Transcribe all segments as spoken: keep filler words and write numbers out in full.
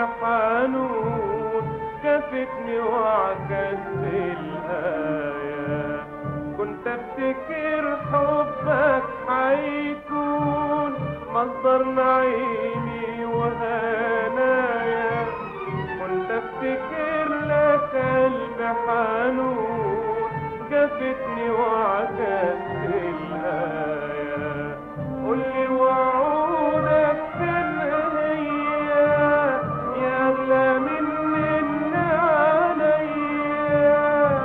حنون كفتني وعكست الآية. كنت افتكر حبك حيكون مصدر نعيمي وهنايا. كنت افتكر لك قلب حنون كفتني وعكست الآية. قولي وعودك فين هي يا أغلى من إن عليا.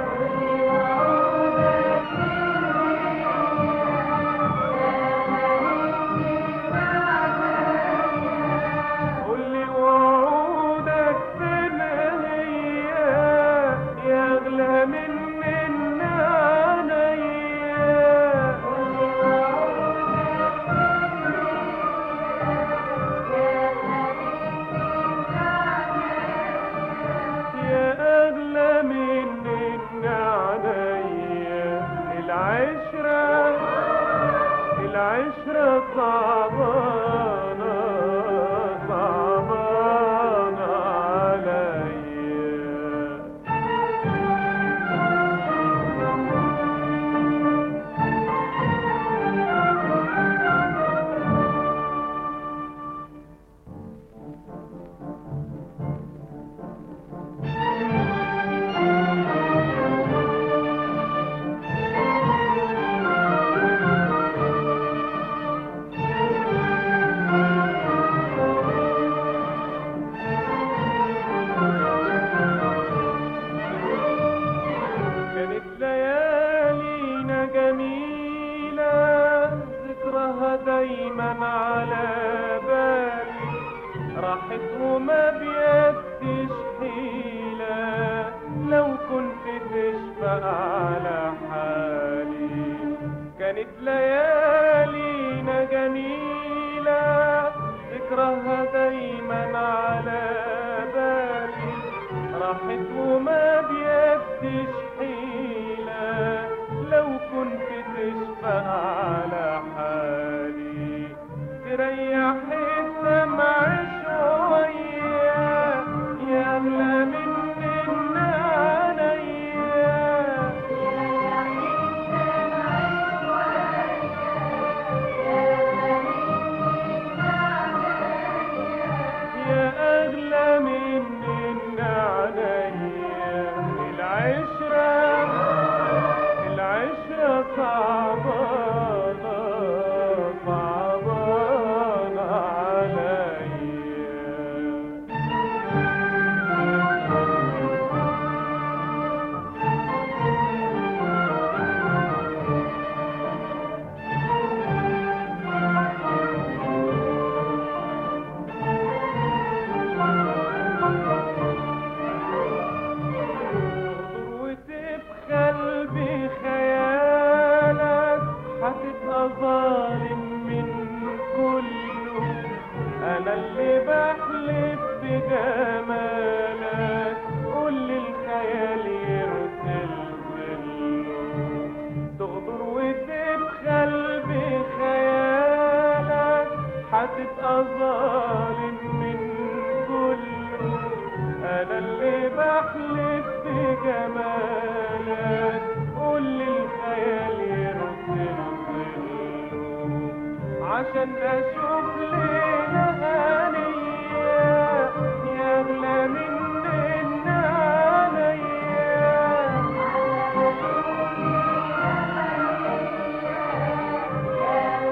قولي وعودك فين هي يا أغلى من إن عليا. العشرة العشرة صعبانة صعبانة عليا. ليالينا جميلة ذكرها دايما على بالي. راحت وما بيدش حيلة لو كنت تشفق على حالي. كانت ليالينا جميلة ذكرها دايما على بالي. راحت وما بيدش حيلة لو كنت تشفق على حالي. تريح السمع شوية يا أغلى من إن عليا. يا أغلى من إن عليا. العشرة العشرة صعبانة صعبانة عليا. هتبقى ظالم من كله. انا اللي بحلف بجمالك قولي الخيال يرسل ظله. تغدر وتبخل بخيالك هتبقى ظالم من كله. انا اللي بحلف بجمالك قولي الخيال يرسل عشان اشوف ليلة هانية يا أغلى من إن عليا.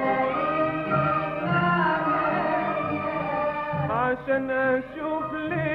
عشان اشوف ليلة